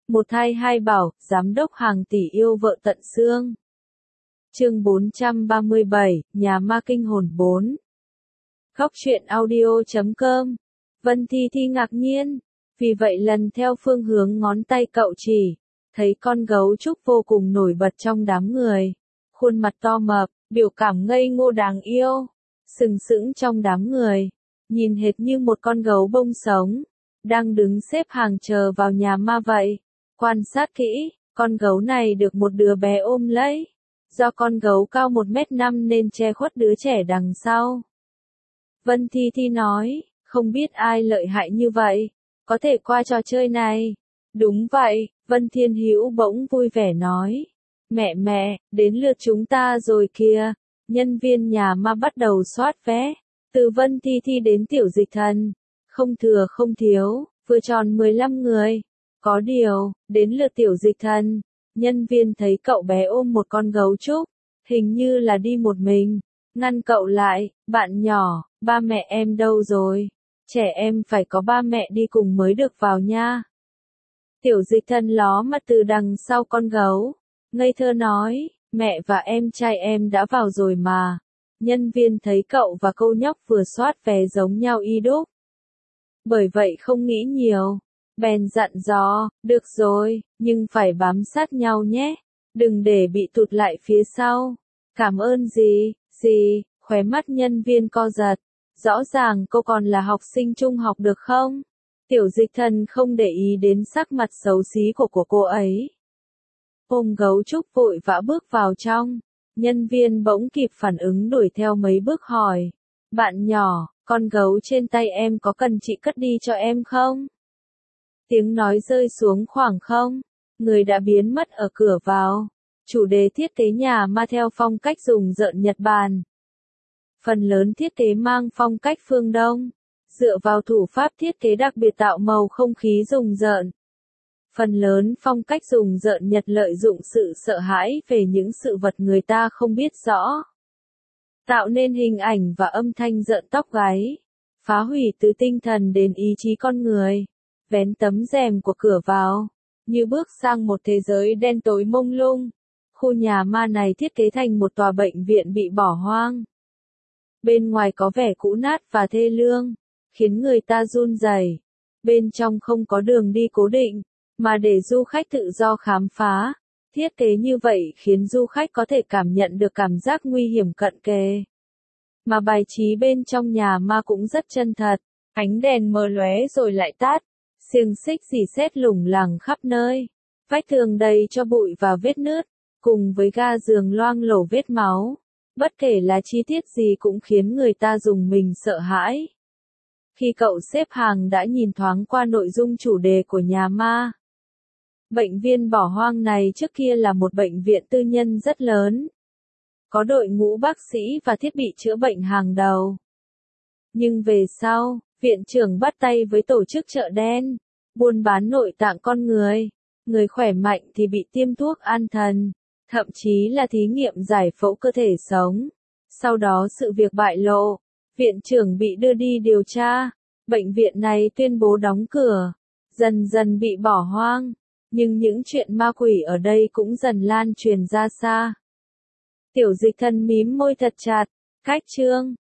Một thai hai bảo, giám đốc hàng tỷ yêu vợ tận xương. Chương 437, Nhà ma kinh hồn 4. Góc truyện audio.com. Vân Thi Thi ngạc nhiên, vì vậy lần theo phương hướng ngón tay cậu chỉ, thấy con gấu trúc vô cùng nổi bật trong đám người. Khuôn mặt to mập, biểu cảm ngây ngô đáng yêu, sừng sững trong đám người, nhìn hệt như một con gấu bông sống, đang đứng xếp hàng chờ vào nhà ma vậy. Quan sát kỹ, con gấu này được một đứa bé ôm lấy. Do con gấu cao 1m5 nên che khuất đứa trẻ đằng sau. Vân Thi Thi nói, không biết ai lợi hại như vậy, có thể qua trò chơi này. Đúng vậy, Vân Thiên Hữu bỗng vui vẻ nói. Mẹ, đến lượt chúng ta rồi kìa. Nhân viên nhà ma bắt đầu soát vé. Từ Vân Thi Thi đến Tiểu Dịch Thần. Không thừa không thiếu, vừa tròn 15 người. Có điều, đến lượt Tiểu Dịch Thần, nhân viên thấy cậu bé ôm một con gấu trúc, hình như là đi một mình, ngăn cậu lại, bạn nhỏ, ba mẹ em đâu rồi? Trẻ em phải có ba mẹ đi cùng mới được vào nha. Tiểu Dịch Thần ló mặt từ đằng sau con gấu, ngây thơ nói, mẹ và em trai em đã vào rồi mà. Nhân viên thấy cậu và cô nhóc vừa soát vé giống nhau y đúc. Bởi vậy không nghĩ nhiều. Bèn dặn dò, được rồi, nhưng phải bám sát nhau nhé, đừng để bị tụt lại phía sau. Cảm ơn gì, khóe mắt nhân viên co giật, rõ ràng cô còn là học sinh trung học được không? Tiểu Dịch Thần không để ý đến sắc mặt xấu xí của cô ấy. Ôm gấu trúc vội vã bước vào trong, nhân viên bỗng kịp phản ứng đuổi theo mấy bước hỏi, bạn nhỏ, con gấu trên tay em có cần chị cất đi cho em không? Tiếng nói rơi xuống khoảng không, người đã biến mất ở cửa vào. Chủ đề thiết kế nhà ma theo phong cách rùng rợn Nhật Bản. Phần lớn thiết kế mang phong cách phương Đông, dựa vào thủ pháp thiết kế đặc biệt tạo màu không khí rùng rợn. Phần lớn phong cách rùng rợn Nhật lợi dụng sự sợ hãi về những sự vật người ta không biết rõ, tạo nên hình ảnh và âm thanh rợn tóc gáy, phá hủy từ tinh thần đến ý chí con người. Vén tấm rèm của cửa vào, như bước sang một thế giới đen tối mông lung. Khu nhà ma này thiết kế thành một tòa bệnh viện bị bỏ hoang. Bên ngoài có vẻ cũ nát và thê lương, khiến người ta run rẩy. Bên trong không có đường đi cố định, mà để du khách tự do khám phá. Thiết kế như vậy khiến du khách có thể cảm nhận được cảm giác nguy hiểm cận kề. Mà bài trí bên trong nhà ma cũng rất chân thật, ánh đèn mờ lóe rồi lại tắt. Xiềng xích rỉ sét lủng lẳng khắp nơi, vách tường đầy cho bụi và vết nứt, cùng với ga giường loang lổ vết máu. Bất kể là chi tiết gì cũng khiến người ta rùng mình sợ hãi. Khi cậu xếp hàng đã nhìn thoáng qua nội dung chủ đề của nhà ma. Bệnh viện bỏ hoang này trước kia là một bệnh viện tư nhân rất lớn. Có đội ngũ bác sĩ và thiết bị chữa bệnh hàng đầu. Nhưng về sau, viện trưởng bắt tay với tổ chức chợ đen, buôn bán nội tạng con người. Người khỏe mạnh thì bị tiêm thuốc an thần, thậm chí là thí nghiệm giải phẫu cơ thể sống. Sau đó sự việc bại lộ, viện trưởng bị đưa đi điều tra, bệnh viện này tuyên bố đóng cửa, dần dần bị bỏ hoang. Nhưng những chuyện ma quỷ ở đây cũng dần lan truyền ra xa. Tiểu Dịch Thần mím môi thật chặt, cách chương.